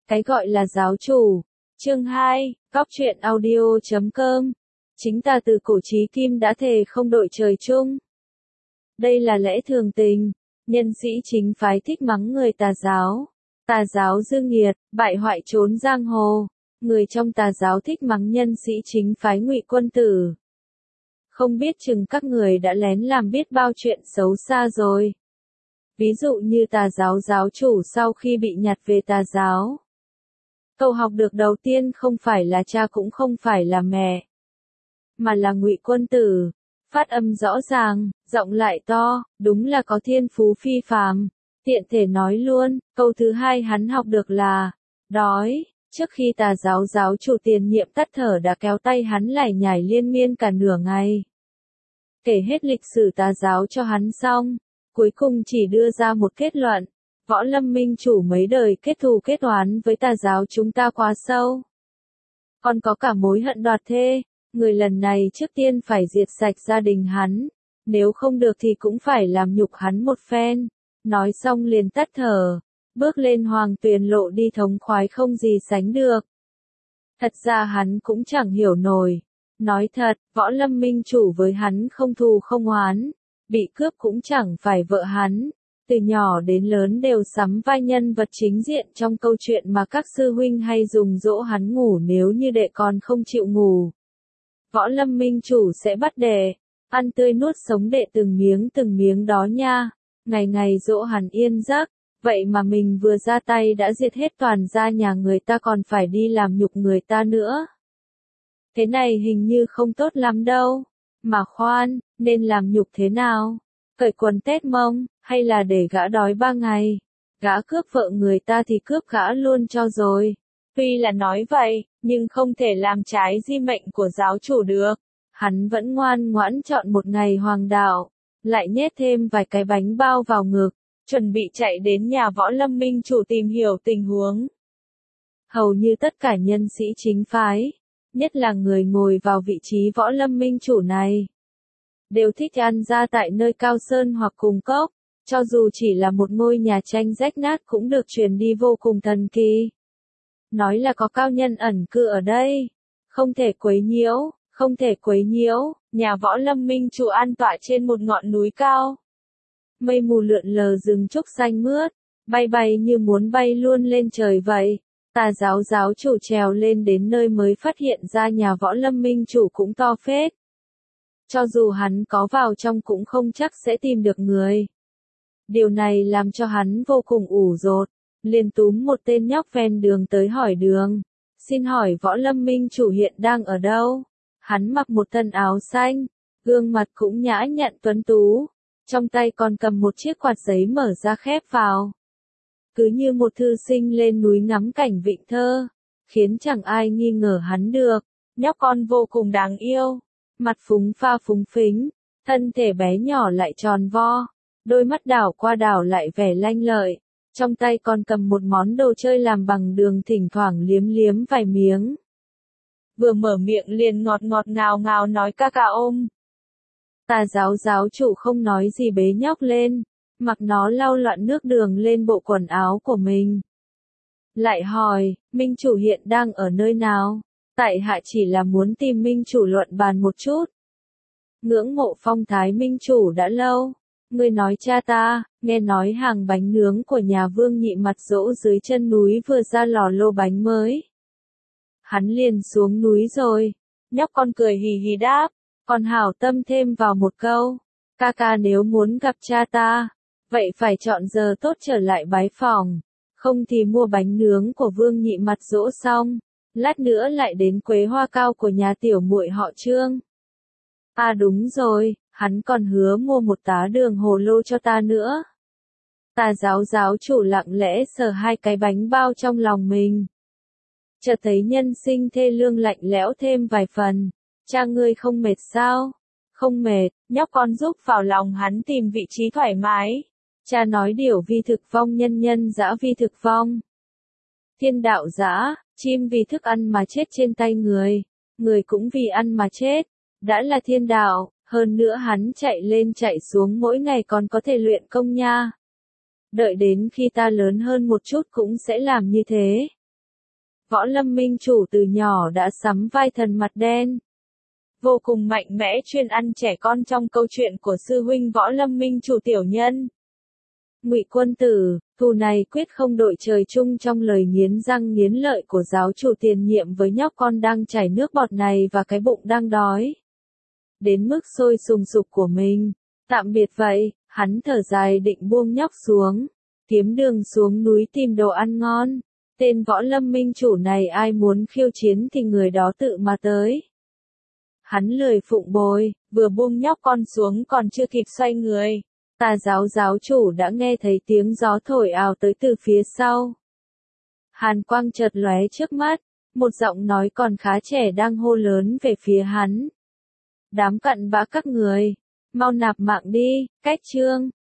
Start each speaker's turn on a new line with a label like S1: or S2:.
S1: Cái gọi là giáo chủ. Chương 2, Cóc truyện audio.com. Chính ta từ cổ chí kim đã thề không đội trời chung. Đây là lẽ thường tình, nhân sĩ chính phái thích mắng người tà giáo dư nghiệt, bại hoại trốn giang hồ. Người trong tà giáo thích mắng nhân sĩ chính phái ngụy quân tử. Không biết chừng các người đã lén làm biết bao chuyện xấu xa rồi. Ví dụ như tà giáo giáo chủ sau khi bị nhặt về tà giáo. Cậu học được đầu tiên không phải là cha cũng không phải là mẹ, mà là ngụy quân tử. Phát âm rõ ràng, giọng lại to, đúng là có thiên phú phi phàm. Tiện thể nói luôn, câu thứ hai hắn học được là đói. Trước khi tà giáo giáo chủ tiền nhiệm tắt thở đã kéo tay hắn lải nhải liên miên cả nửa ngày. Kể hết lịch sử tà giáo cho hắn xong, cuối cùng chỉ đưa ra một kết luận. Võ Lâm minh chủ mấy đời kết thù kết oán với tà giáo chúng ta quá sâu. Còn có cả mối hận đoạt thê, người lần này trước tiên phải diệt sạch gia đình hắn, nếu không được thì cũng phải làm nhục hắn một phen. Nói xong liền tắt thở, bước lên hoàng tuyền lộ đi thống khoái không gì sánh được. Thật ra hắn cũng chẳng hiểu nổi. Nói thật, Võ Lâm minh chủ với hắn không thù không oán, bị cướp cũng chẳng phải vợ hắn. Từ nhỏ đến lớn đều sắm vai nhân vật chính diện trong câu chuyện mà các sư huynh hay dùng dỗ hắn ngủ nếu như đệ con không chịu ngủ. Võ Lâm minh chủ sẽ bắt đệ, ăn tươi nuốt sống đệ từng miếng đó nha, ngày ngày dỗ hắn yên giấc, vậy mà mình vừa ra tay đã diệt hết toàn gia nhà người ta còn phải đi làm nhục người ta nữa. Thế này hình như không tốt lắm đâu, mà khoan, nên làm nhục thế nào? Cởi quần tét mông, hay là để gã đói 3 ngày? Gã cướp vợ người ta thì cướp gã luôn cho rồi. Tuy là nói vậy, nhưng không thể làm trái di mệnh của giáo chủ được. Hắn vẫn ngoan ngoãn chọn một ngày hoàng đạo, lại nhét thêm vài cái bánh bao vào ngực, chuẩn bị chạy đến nhà Võ Lâm minh chủ tìm hiểu tình huống. Hầu như tất cả nhân sĩ chính phái, nhất là người ngồi vào vị trí Võ Lâm minh chủ này, đều thích ăn ra tại nơi cao sơn hoặc cùng cốc, cho dù chỉ là một ngôi nhà tranh rách nát cũng được truyền đi vô cùng thần kỳ. Nói là có cao nhân ẩn cư ở đây, không thể quấy nhiễu, nhà Võ Lâm minh chủ an tọa trên một ngọn núi cao. Mây mù lượn lờ rừng trúc xanh mướt, bay như muốn bay luôn lên trời vậy. Tà giáo giáo chủ trèo lên đến nơi mới phát hiện ra nhà Võ Lâm minh chủ cũng to phết. Cho dù hắn có vào trong cũng không chắc sẽ tìm được người. Điều này làm cho hắn vô cùng ủ rột, liền túm một tên nhóc ven đường tới hỏi đường. Xin hỏi Võ Lâm minh chủ hiện đang ở đâu? Hắn mặc một thân áo xanh, gương mặt cũng nhã nhặn tuấn tú, trong tay còn cầm một chiếc quạt giấy mở ra khép vào. Cứ như một thư sinh lên núi ngắm cảnh vịnh thơ, khiến chẳng ai nghi ngờ hắn được. Nhóc con vô cùng đáng yêu, mặt phúng pha phúng phính, thân thể bé nhỏ lại tròn vo, đôi mắt đảo qua đảo lại vẻ lanh lợi, trong tay còn cầm một món đồ chơi làm bằng đường thỉnh thoảng liếm vài miếng. Vừa mở miệng liền ngọt ngào ngào nói ca ca ôm. Tà giáo giáo chủ không nói gì bế nhóc lên, mặc nó lau loạn nước đường lên bộ quần áo của mình. Lại hỏi, minh chủ hiện đang ở nơi nào? Tại hạ chỉ là muốn tìm minh chủ luận bàn một chút. Ngưỡng mộ phong thái minh chủ đã lâu. Ngươi nói cha ta, nghe nói hàng bánh nướng của nhà Vương Nhị Mặt Dỗ dưới chân núi vừa ra lò lô bánh mới. Hắn liền xuống núi rồi. Nhóc con cười hì hì đáp, còn hảo tâm thêm vào một câu. Ca ca nếu muốn gặp cha ta, vậy phải chọn giờ tốt trở lại bái phòng. Không thì mua bánh nướng của Vương Nhị Mặt Dỗ xong, lát nữa lại đến quế hoa cao của nhà tiểu muội họ Trương. À đúng rồi, hắn còn hứa mua một tá đường hồ lô cho ta nữa. Tà giáo giáo chủ lặng lẽ sờ hai cái bánh bao trong lòng mình. Chợt thấy nhân sinh thê lương lạnh lẽo thêm vài phần. Cha ngươi không mệt sao? Không mệt, nhóc con giúp vào lòng hắn tìm vị trí thoải mái. Cha nói điều vi thực vong nhân dã vi thực vong. Thiên đạo dã, chim vì thức ăn mà chết trên tay người cũng vì ăn mà chết. Đã là thiên đạo, hơn nữa hắn chạy lên chạy xuống mỗi ngày còn có thể luyện công nha. Đợi đến khi ta lớn hơn một chút cũng sẽ làm như thế. Võ Lâm Minh Chủ từ nhỏ đã sắm vai thần mặt đen. Vô cùng mạnh mẽ chuyên ăn trẻ con trong câu chuyện của sư huynh Võ Lâm Minh Chủ tiểu nhân. Ngụy Quân Tử, thù này quyết không đội trời chung trong lời nghiến răng nghiến lợi của giáo chủ tiền nhiệm với nhóc con đang chảy nước bọt này và cái bụng đang đói đến mức sôi sùng sục của mình. Tạm biệt vậy, hắn thở dài định buông nhóc xuống, kiếm đường xuống núi tìm đồ ăn ngon. Tên Võ Lâm Minh Chủ này ai muốn khiêu chiến thì người đó tự mà tới. Hắn lười phụng bồi, vừa buông nhóc con xuống còn chưa kịp xoay người. Tà giáo chủ đã nghe thấy tiếng gió thổi ào tới từ phía sau. Hàn quang chợt lóe trước mắt, một giọng nói còn khá trẻ đang hô lớn về phía hắn. Đám cặn bã các người, mau nạp mạng đi, cách chương.